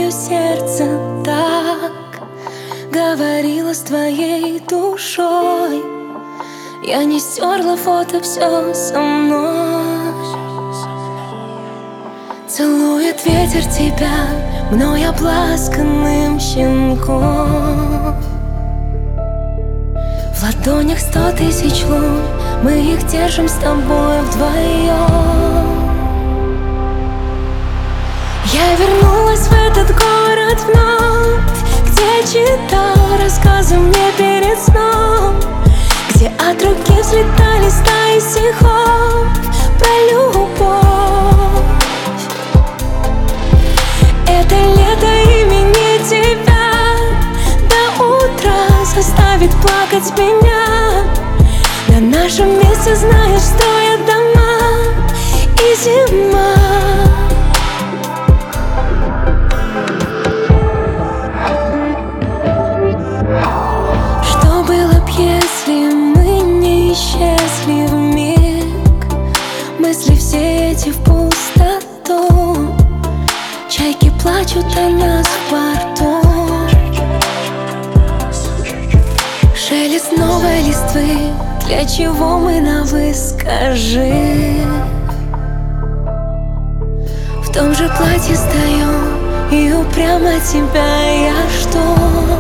мое сердце так говорила с твоей душой. Я не стерла фото, все со мной. Целует ветер тебя, мной обласканным щенком. В ладонях 100 тысяч лун, мы их держим с тобой вдвоем. Я вернулась в этот город вновь, где читал рассказы мне перед сном, где от руки взлетали стаи стихов про любовь. Это лето имени тебя до утра заставит плакать меня. На нашем месте, знаешь, строят дома и зима. Что было б, если мы не исчезли вмиг? Мысли все эти в пустоту, чайки плачут о нас в порту. Шелест новой листвы, для чего мы на «вы» скажи? В том же платье стою и упрямо тебя я жду.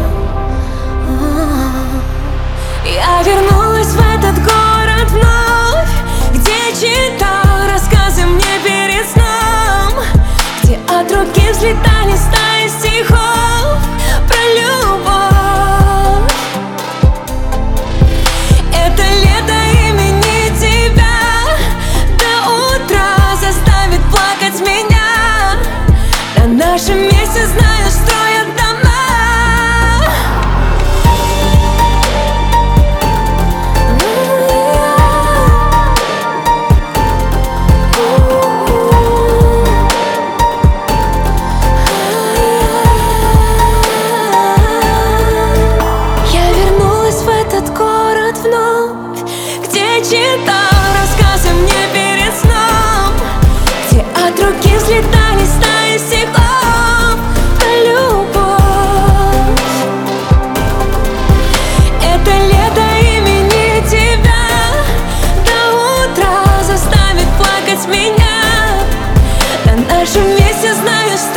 Я вернулась в этот город вновь, где читал рассказы мне перед сном, где от руки взлетали стаи стихов про любовь. Это лето имени тебя до утра заставит плакать меня. На нашем месте, знаешь, строят дома. Читал рассказы мне перед сном, где от руки взлетали стаи стихов про любовь. Это лето имени тебя до утра заставит плакать меня. На нашем месте, знаешь,